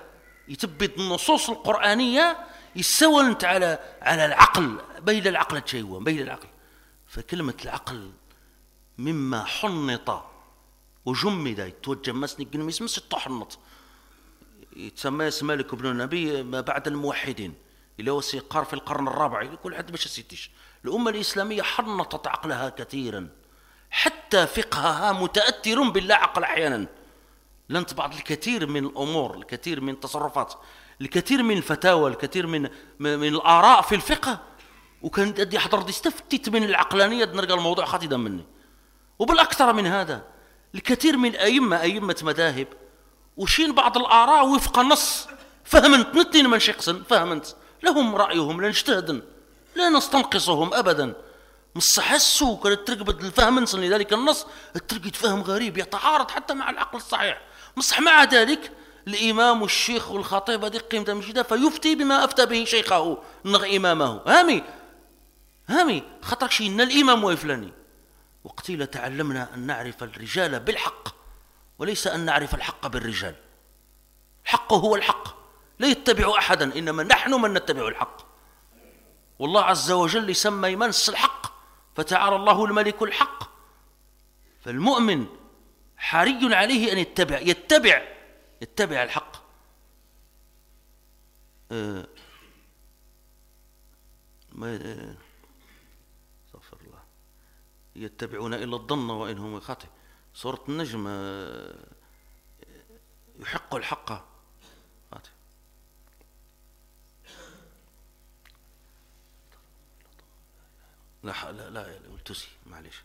يثبت النصوص القرآنية يسولنت على على العقل، بين العقل تشيوه بين العقل. فكلمة العقل مما حنط وجمد يتوجه مسني قنميس مس تحنط يتسمى مالك بن النبي ما بعد الموحدين اللي هو سيقار في القرن الرابع. يقول حد باش سيتيش الأمة الإسلامية حنطت عقلها كثيرا، حتى فقهها متأثر باللا عقل أحيانا. لنت بعض الكثير من الأمور، الكثير من التصرفات، الكثير من الفتاوى، الكثير من من الآراء في الفقه، وكان دي حضر دي استفتت من العقلانية نلقى الموضوع خطيدا مني. وبالأكثر من هذا الكثير من أئمة أئمة مذاهب وشين بعض الآراء وفق نص فهمنت نتين من شخصا فهمنت لهم رأيهم لا نجتهدن لا نستنقصهم أبدا. مش حسوا كانت ترقبت الفهم لذلك النص ترقد فهم غريب يتعارض حتى مع العقل الصحيح. مصح مع ذلك الإمام والشيخ والخطيب هذه قيمة مجيدة فيفتي بما أفتى به شيخه نغ إمامه. هامي هامي خطرك شيء إن الإمام ويفلاني. وقتيل تعلمنا أن نعرف الرجال بالحق وليس أن نعرف الحق بالرجال. الحق هو الحق لا يتبع أحدا، إنما نحن من نتبع الحق. والله عز وجل يسمى يمنس الحق فتعالى الله الملك الحق. فالمؤمن حري عليه أن يتبع يتبع يتبع الحق. أه ما استغفر الله يتبعون إلا الظن وإن هم خاطئ. سورة النجم يحق الحق خاطئ. لا لا لا التوسي معلش.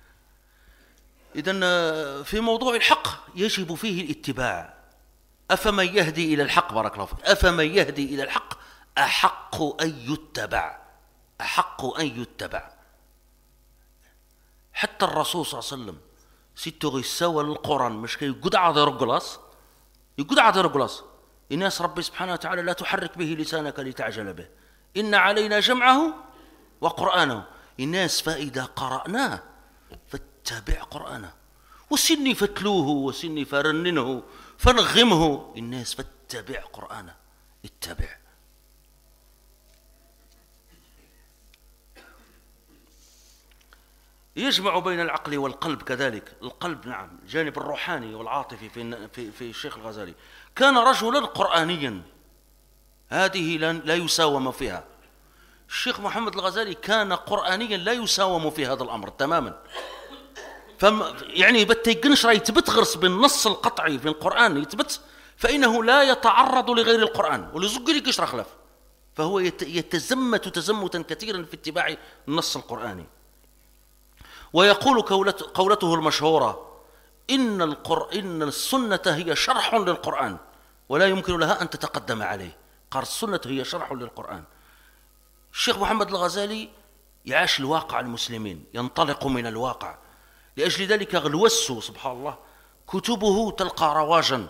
إذن في موضوع الحق يجب فيه الاتباع. أفمن يهدي إلى الحق بارك الله فيك أفمن يهدي إلى الحق أحق أن يتبع أحق أن يتبع. حتى الرسول صلى الله عليه وسلم ستغي سوى القرآن مش كي يقود عذر قلاص يقود عذر قلاص. الناس ربي سبحانه وتعالى لا تحرك به لسانك لتعجل به إن علينا جمعه وقرآنه. الناس فإذا قرأناه فاتبع قرآنه وسني فتلوه وسني فرننه فنغمه. الناس فاتبع قرآنه اتبع. يجمع بين العقل والقلب كذلك. القلب نعم الجانب الروحاني والعاطفي في في في الشيخ الغزالي. كان رجلا قرآنيا هذه لا يساوم فيها. الشيخ محمد الغزالي كان قرآنيا لا يساوم في هذا الأمر تماما. فم يعني بتيقنش راه يثبت غرس بالنص القطعي في القرآن يثبت فإنه لا يتعرض لغير القرآن ولزق لك يشرح خلاف. فهو يتزمت تزمتا كثيرا في اتباع النص القرآني. ويقول قولته المشهورة إن, القر... إن السنة هي شرح للقرآن ولا يمكن لها أن تتقدم عليه. قال السنة هي شرح للقرآن. الشيخ محمد الغزالي يعيش الواقع المسلمين ينطلق من الواقع. لأجل ذلك غلوسه سبحان الله كتبه تلقى رواجا.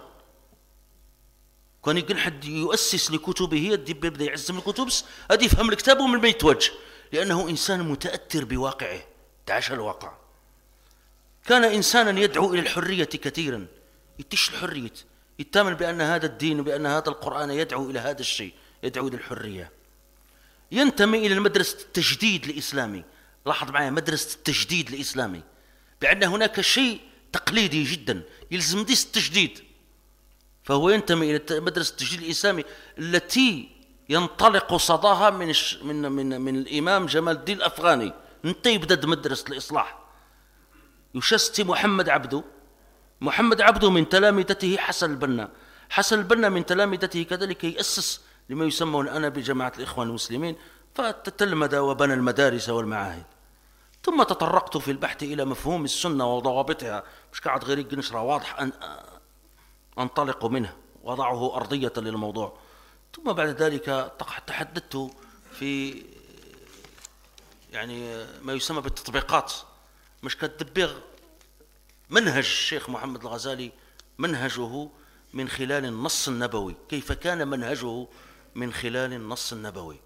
كان يقول حد يؤسس لكتبه يبدأ يعزم الكتب هذه يفهم الكتاب من ما يتوجه لأنه إنسان متأثر بواقعه تعيش الواقع. كان إنسانا يدعو إلى الحرية كثيرا يتش الحرية يتامل بأن هذا الدين بأن هذا القرآن يدعو إلى هذا الشيء يدعو إلى الحرية. ينتمي إلى المدرسة التجديد الإسلامي. لاحظ معي مدرسة التجديد الإسلامي بأن هناك شيء تقليدي جدا يلزم ديس التجديد. فهو ينتمي إلى مدرسة التجديد الإسلامي التي ينطلق صداها من من من, من الإمام جمال الدين الأفغاني. انت يبدأ مدرسة الإصلاح يشستي محمد عبده. محمد عبده من تلامذته حسن البنا. حسن البنا من تلامذته كذلك يأسس لما يسمون أنا بجماعة الإخوان المسلمين فتتلمذ وبنى المدارس والمعاهد. ثم تطرقت في البحث إلى مفهوم السنة وضوابطها مش قاعد غير نشرة واضح أن أنطلق منه وضعه أرضية للموضوع. ثم بعد ذلك تحدثت في يعني ما يسمى بالتطبيقات مش كتدبغ منهج الشيخ محمد الغزالي منهجه من خلال النص النبوي. كيف كان منهجه من خلال النص النبوي.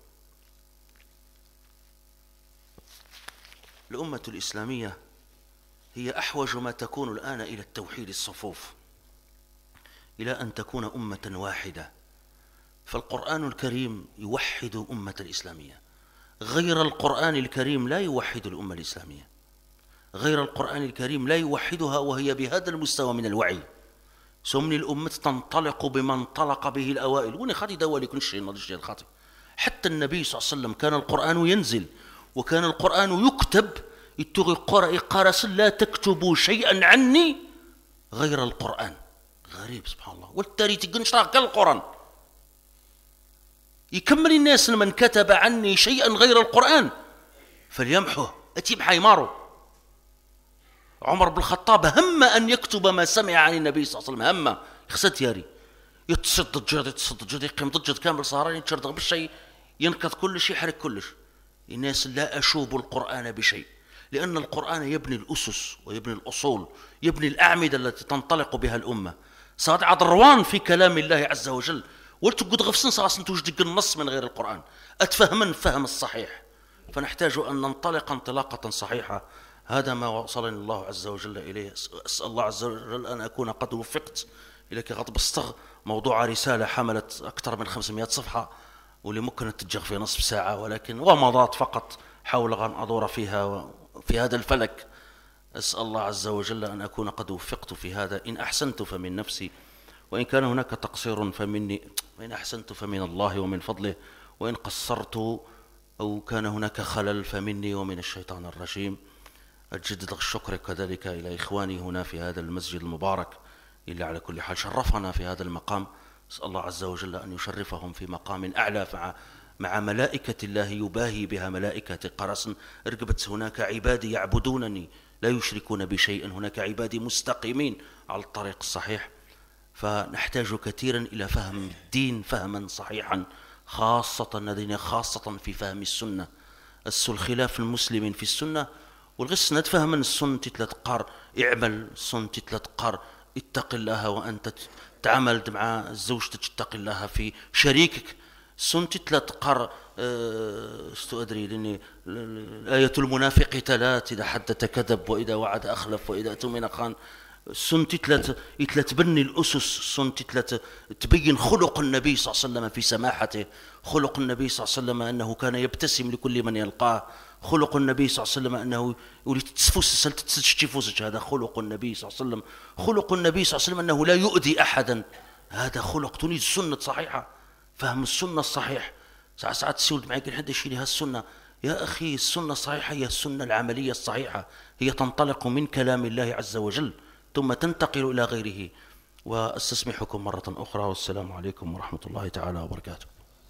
الأمة الإسلامية هي أحوج ما تكون الآن إلى التوحيد الصفوف إلى أن تكون أمة واحدة فالقرآن الكريم يوحد الأمة الإسلامية، غير القرآن الكريم لا يوحد الأمة الإسلامية، غير القرآن الكريم لا يوحدها وهي بهذا المستوى من الوعي. سمني الأمة تنطلق بما انطلق به الأوائل، وني خاطي دوالي كل شيء نضج الخاطي. حتى النبي صلى الله عليه وسلم كان القرآن ينزل وكان القرآن يكتب، يتغي قرأ قرس لا تكتبوا شيئا عني غير القرآن. غريب سبحان الله. والتالي تقنشرا كالقرآن يكمل الناس من كتب عني شيئا غير القرآن فليمحه أتيب حيمارو. عمر بن الخطاب هم أن يكتب ما سمع عن النبي صلى الله عليه وسلم، هم يخسد ياري يتصد جد يتصد جد يقيم ضد كامل صهران يتشرد بالشيء ينقذ كل شيء يحرك كلش. الناس لا أشوب القرآن بشيء، لأن القرآن يبني الأسس ويبني الأصول، يبني الأعمدة التي تنطلق بها الأمة. صادع الروان في كلام الله عز وجل، ولتقود غفصن صاصن توجد النص من غير القرآن أتفهمن فهم الصحيح. فنحتاج أن ننطلق انطلاقة صحيحة. هذا ما وصلني الله عز وجل إليه. أسأل الله عز وجل أن أكون قد وفقت إليك قد بستغ موضوع رسالة حملت أكثر من خمسمائة صفحة واللي ممكن تتجغ في نصف ساعة، ولكن ومضات فقط حول أن أدور فيها في هذا الفلك. أسأل الله عز وجل أن أكون قد وفقت في هذا. إن أحسنت فمن نفسي، وإن كان هناك تقصير فمني، وإن أحسنت فمن الله ومن فضله، وإن قصرت أو كان هناك خلل فمني ومن الشيطان الرجيم. أجدد الشكر كذلك إلى إخواني هنا في هذا المسجد المبارك اللي على كل حال شرفنا في هذا المقام. أسأل الله عز وجل أن يشرفهم في مقام أعلى مع مع ملائكة الله يباهي بها ملائكة قرصن. ارقبت هناك عبادي يعبدونني لا يشركون بشيء، هناك عبادي مستقيمين على الطريق الصحيح. فنحتاج كثيرا إلى فهم الدين فهما صحيحا، خاصة الذين خاصة في فهم السنة. الخلاف المسلمين في السنة والغس نتفهم من السنة تتلتقار اعمل السنة تتلتقار اتق الله وأنت تعمل مع زوجتك تتقي الله في شريكك. السنة تتلتقار استؤدري لأن آية المنافق ثلاث إذا حدث كذب وإذا وعد أخلف وإذا أتمنى خان. السنة تبني الأسس، السنة تبين خلق النبي صلى الله عليه وسلم في سماحته، خلق النبي صلى الله عليه وسلم أنه كان يبتسم لكل من يلقاه، خلق النبي صلى الله عليه وسلم أنه يريد تسفوس تشتفوس، هذا خلق النبي صلى الله عليه وسلم. خلق النبي صلى الله عليه وسلم أنه لا يؤذي أحدا، هذا خلق. تريد السنة صحيحة، فهم السنة الصحيح. ساعات ساعات تسولد معي كل حد يشيل هالسنة. يا أخي السنة الصحيحة هي السنة العملية الصحيحة، هي تنطلق من كلام الله عز وجل ثم تنتقل إلى غيره. وأستسمحكم مرة أخرى، والسلام عليكم ورحمة الله تعالى وبركاته.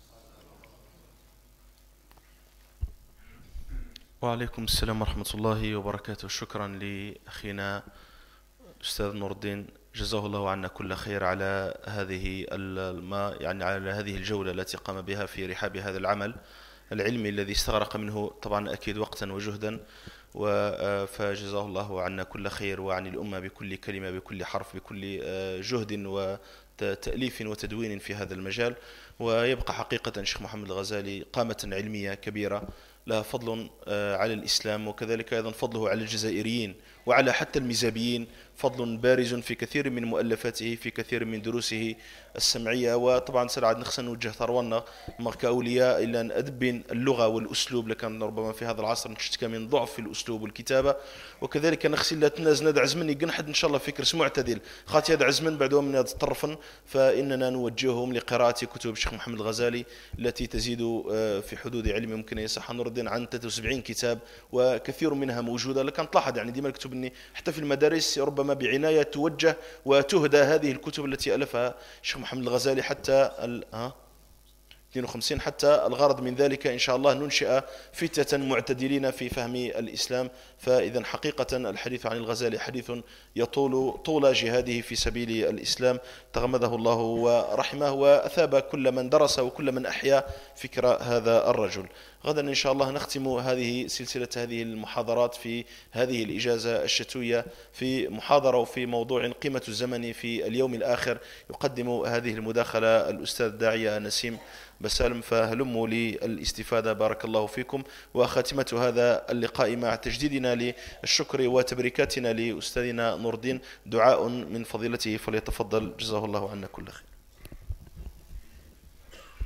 وعليكم السلام ورحمة الله وبركاته. شكرا لأخينا الأستاذ نور الدين، جزاه الله عنا كل خير على هذه الما يعني على هذه الجولة التي قام بها في رحاب هذا العمل العلمي الذي استغرق منه طبعا أكيد وقتا وجهدا، فجزاه الله عنا كل خير وعن الأمة بكل كلمة بكل حرف بكل جهد وتأليف وتدوين في هذا المجال. ويبقى حقيقة الشيخ محمد الغزالي قامة علمية كبيرة لها فضل على الإسلام، وكذلك أيضا فضله على الجزائريين وعلى حتى الميزابيين، فضل بارز في كثير من مؤلفاته في كثير من دروسه السمعية. وطبعا سرعد نخصن نوجه ثرونا كأولياء إلا أن أدبن اللغة والأسلوب، لكن ربما في هذا العصر نكشتك من ضعف في الأسلوب والكتابة. وكذلك نخسي لا تناز ند عزمني قنحد إن شاء الله فكر معتدل خاطي هذا عزمن بعد من هذا الطرف، فإننا نوجههم لقراءة كتب الشيخ محمد الغزالي التي تزيد في حدود علم ممكن يصح نرد عن ثلاثة وسبعين كتاب، وكثير منها موجودة. لكن تلاحظ يعني ديما الكتب إني حتى في المدارس ربما بعناية توجه وتهدى هذه الكتب التي ألفها الشيخ محمد الغزالي حتى ال ها اثنين وخمسين، حتى الغرض من ذلك إن شاء الله ننشئ فتة معتدلين في فهم الإسلام. فإذا حقيقة الحديث عن الغزالي حديث يطول طول جهاده في سبيل الإسلام، تغمده الله ورحمه وأثاب كل من درس وكل من أحيا فكر هذا الرجل. غدا إن شاء الله نختم هذه سلسلة هذه المحاضرات في هذه الإجازة الشتوية في محاضرة وفي موضوع قيمة الزمن في اليوم الآخر. يقدم هذه المداخلة الأستاذ داعية نسيم بسالم، فهلموا للاستفادة بارك الله فيكم. وخاتمة هذا اللقاء مع تجديدنا للشكر وتبريكاتنا لأستاذنا نور الدين دعاء من فضيلته، فليتفضل جزاه الله عنا كل خير.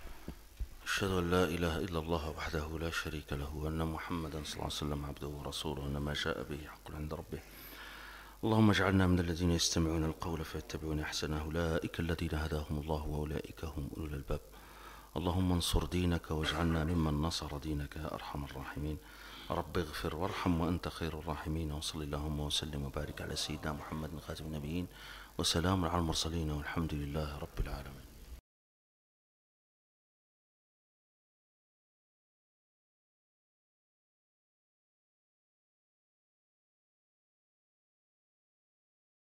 أشهد أن لا إله إلا الله وحده لا شريك له وأن محمدا صلى الله عليه وسلم عبده ورسوله وأن ما جاء به حق عند ربه. اللهم اجعلنا من الذين يستمعون القول فيتبعون أحسنه، أولئك الذين هداهم الله وأولئك هم أولو الألباب. اللهم انصر دينك واجعلنا ممن نصر دينك يا أرحم الراحمين. رب اغفر وارحم وأنت خير الراحمين. وصل اللهم وسلم وبارك على سيدنا محمد خاتم النبيين، وسلام على المرسلين والحمد لله رب العالمين.